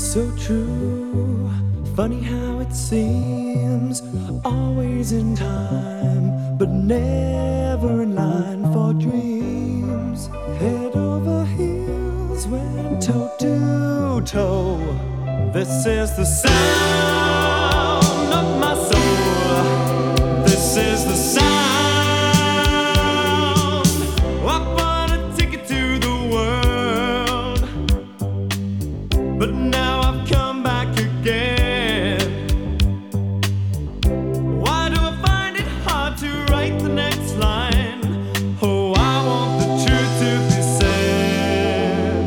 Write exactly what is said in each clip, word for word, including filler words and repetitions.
So true, funny how it seems, always in time, but never in line for dreams. Head over heels, went toe to toe. This is the sound of my soul. This is the sound. I bought a ticket to the world, but now I've come back again. Why do I find it hard to write the next line? Oh, I want the truth to be said.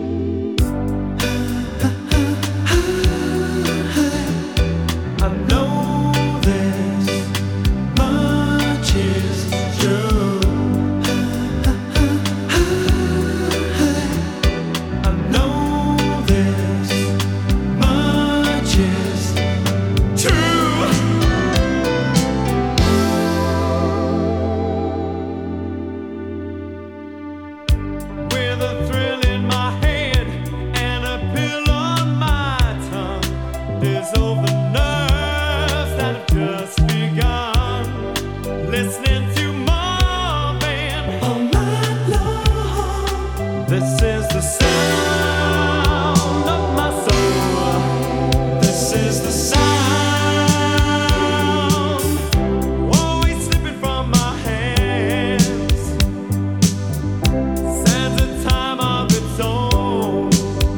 I know this much is true. I know this much is true. With a thrill in my head and a pill on my tongue, dissolve the nerves that have just begun. Listening to Marvin all night long. This is the sound of my soul. This is the sound, always slipping from my hands. Stands a time of its own.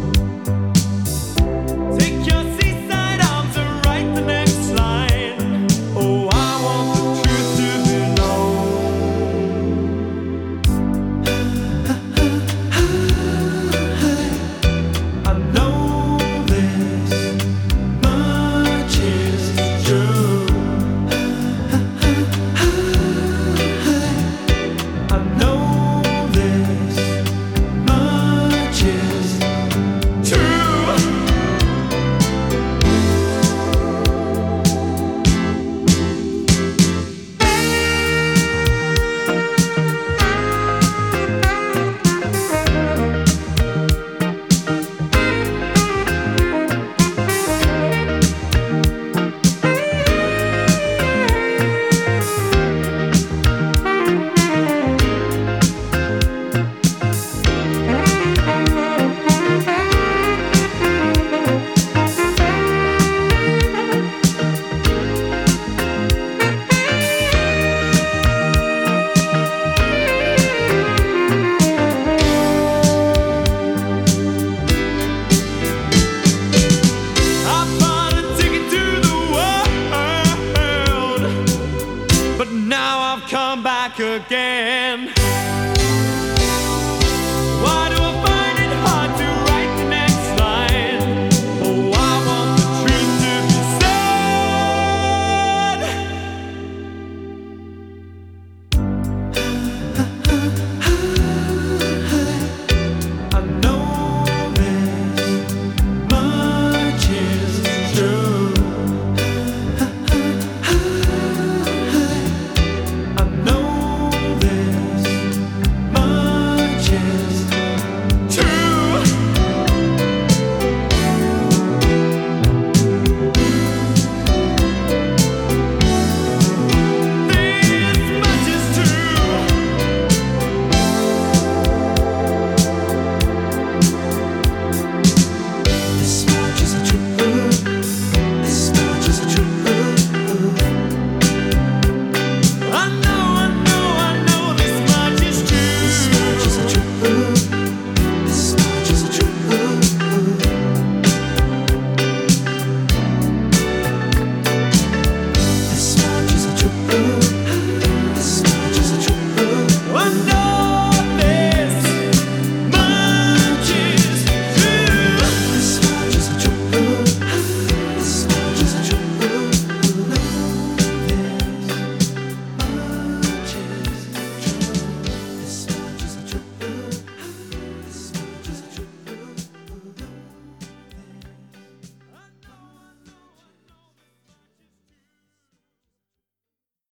Take your seaside arms and write the next line. Oh, I want the truth to be known. I know this much is true. I know this much is true. I bought a ticket to the world, but now I've come back again.